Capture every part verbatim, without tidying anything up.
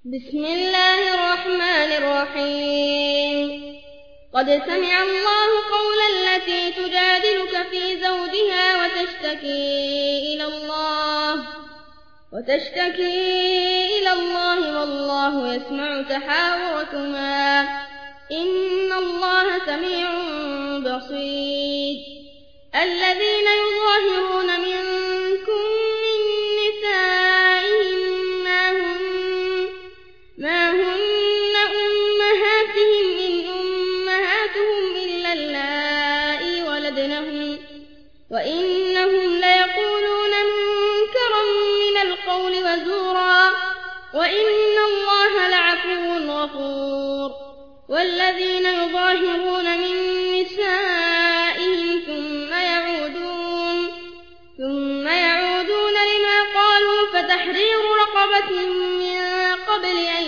بسم الله الرحمن الرحيم قد سمع الله قول التي تجادلك في زوجها وتشتكي إلى الله وتشتكي إلى الله والله يسمع تحاوركما إن الله سميع بصير الذين يظاهرون منكم من نسائهم ما هن ما هن أمهاتهم إن أمهاتهم إلا اللائي ولدنهم وإنهم ليقولون منكرا من القول وزورا وإن الله لعفو غفور والذين يظاهرون من نسائهم ثم يعودون ثم يعودون لما قالوا فتحرير رقبة من قبل أن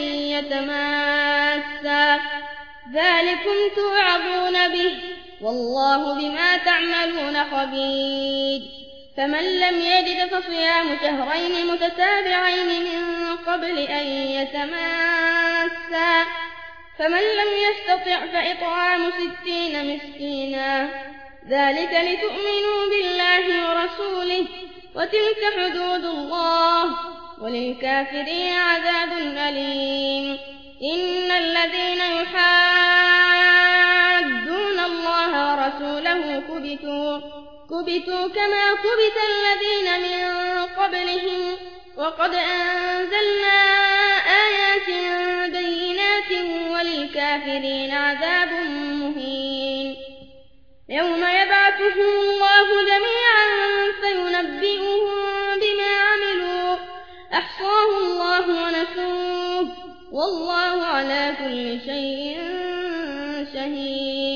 يتماسا ذلكم توعظون به والله بما تعملون خبير فمن لم يجد فصيام شهرين متتابعين من قبل أن يتماسا فمن لم يستطع فإطعام ستين مسكينا ذلك لتؤمنوا بالله ورسوله وتلك حدود الله وللكافرين عذاب أليم إن الذين يحادون الله ورسوله كبتوا كبتوا كما كبت الذين من قبلهم وقد أنزلنا آيات بينات وللكافرين عذاب مهين يوم يبعثهم الله جميعا فينبئهم بما عملوا أحصاه الله ونسوه والله على كل شيء شهيد.